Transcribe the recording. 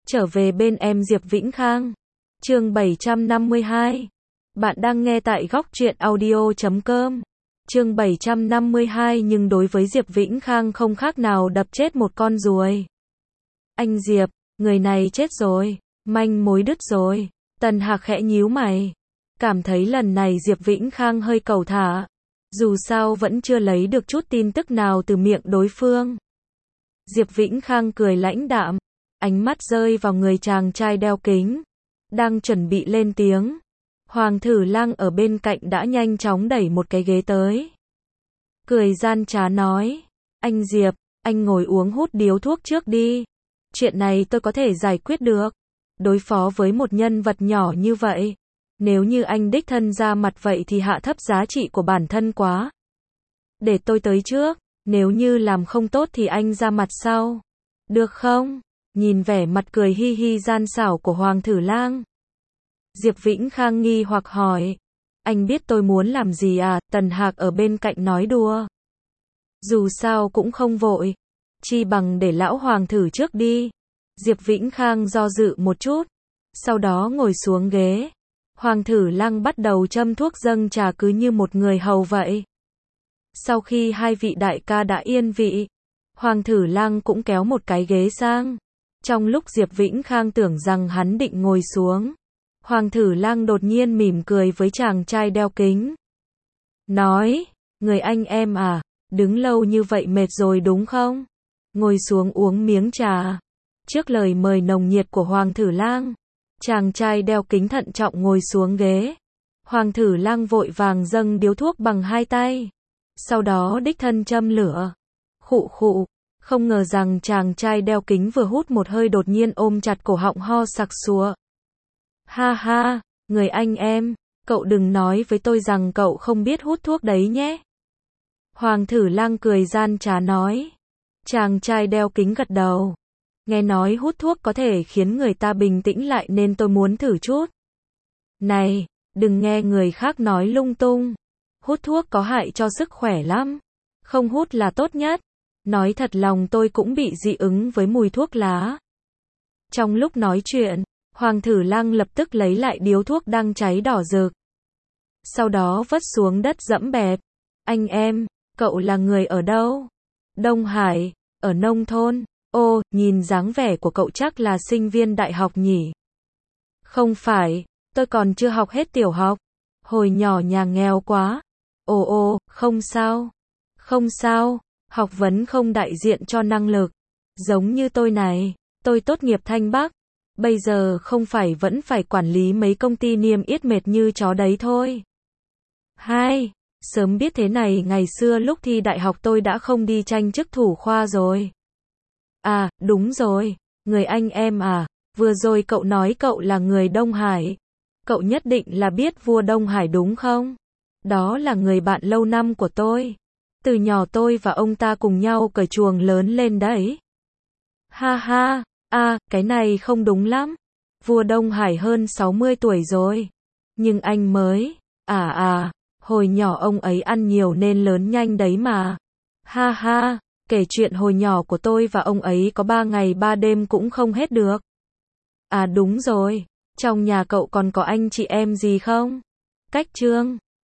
trở về bên em Diệp Vĩnh Khang. Chương 752. Bạn đang nghe tại góc truyện audio.com. Chương 752 nhưng đối với Diệp Vĩnh Khang không khác nào đập chết một con ruồi. Anh Diệp, người này chết rồi, manh mối đứt rồi. Tần Hạc khẽ nhíu mày. Cảm thấy lần này Diệp Vĩnh Khang hơi cẩu thả. Dù sao vẫn chưa lấy được chút tin tức nào từ miệng đối phương. Diệp Vĩnh Khang cười lãnh đạm, ánh mắt rơi vào người chàng trai đeo kính, đang chuẩn bị lên tiếng. Hoàng Thử Lang ở bên cạnh đã nhanh chóng đẩy một cái ghế tới. Cười gian trá nói, anh Diệp, anh ngồi uống hút điếu thuốc trước đi. Chuyện này tôi có thể giải quyết được. Đối phó với một nhân vật nhỏ như vậy, nếu như anh đích thân ra mặt vậy thì hạ thấp giá trị của bản thân quá. Để tôi tới trước, nếu như làm không tốt thì anh ra mặt sau. Được không? Nhìn vẻ mặt cười hi hi gian xảo của Hoàng Thử Lang, Diệp Vĩnh Khang nghi hoặc hỏi, anh biết tôi muốn làm gì à? Tần Hạc ở bên cạnh nói đùa. Dù sao cũng không vội, chi bằng để lão Hoàng thử trước đi. Diệp Vĩnh Khang do dự một chút, sau đó ngồi xuống ghế. Hoàng Thử Lang bắt đầu châm thuốc dâng trà cứ như một người hầu vậy. Sau khi hai vị đại ca đã yên vị, Hoàng Thử Lang cũng kéo một cái ghế sang. Trong lúc Diệp Vĩnh Khang tưởng rằng hắn định ngồi xuống, Hoàng Thử Lang đột nhiên mỉm cười với chàng trai đeo kính. Nói, người anh em à, đứng lâu như vậy mệt rồi đúng không? Ngồi xuống uống miếng trà. Trước lời mời nồng nhiệt của Hoàng Thử Lang, chàng trai đeo kính thận trọng ngồi xuống ghế. Hoàng Thử Lang vội vàng dâng điếu thuốc bằng hai tay. Sau đó đích thân châm lửa. Khụ khụ, không ngờ rằng chàng trai đeo kính vừa hút một hơi đột nhiên ôm chặt cổ họng ho sặc sụa. Ha ha, người anh em, cậu đừng nói với tôi rằng cậu không biết hút thuốc đấy nhé. Hoàng Thử Lang cười gian trá nói. Chàng trai đeo kính gật đầu. Nghe nói hút thuốc có thể khiến người ta bình tĩnh lại nên tôi muốn thử chút. Này, đừng nghe người khác nói lung tung. Hút thuốc có hại cho sức khỏe lắm. Không hút là tốt nhất. Nói thật lòng tôi cũng bị dị ứng với mùi thuốc lá. Trong lúc nói chuyện, Hoàng Thử Lang lập tức lấy lại điếu thuốc đang cháy đỏ rực. Sau đó vứt xuống đất dẫm bẹp. Anh em, cậu là người ở đâu? Đông Hải, ở nông thôn. Ô, nhìn dáng vẻ của cậu chắc là sinh viên đại học nhỉ? Không phải, tôi còn chưa học hết tiểu học. Hồi nhỏ nhà nghèo quá. Ồ, không sao. Không sao, học vấn không đại diện cho năng lực. Giống như tôi này, tôi tốt nghiệp Thanh Bắc. Bây giờ không phải vẫn phải quản lý mấy công ty niêm yết mệt như chó đấy thôi. Hai, sớm biết thế này ngày xưa lúc thi đại học tôi đã không đi tranh chức thủ khoa rồi. À, đúng rồi, người anh em à, vừa rồi cậu nói cậu là người Đông Hải. Cậu nhất định là biết vua Đông Hải đúng không? Đó là người bạn lâu năm của tôi. Từ nhỏ tôi và ông ta cùng nhau cởi chuồng lớn lên đấy. Ha ha, cái này không đúng lắm. Vua Đông Hải hơn 60 tuổi rồi. Nhưng anh mới, hồi nhỏ ông ấy ăn nhiều nên lớn nhanh đấy mà. Ha ha, kể chuyện hồi nhỏ của tôi và ông ấy có 3 ngày 3 đêm cũng không hết được. À đúng rồi, trong nhà cậu còn có anh chị em gì không? Cách Trương,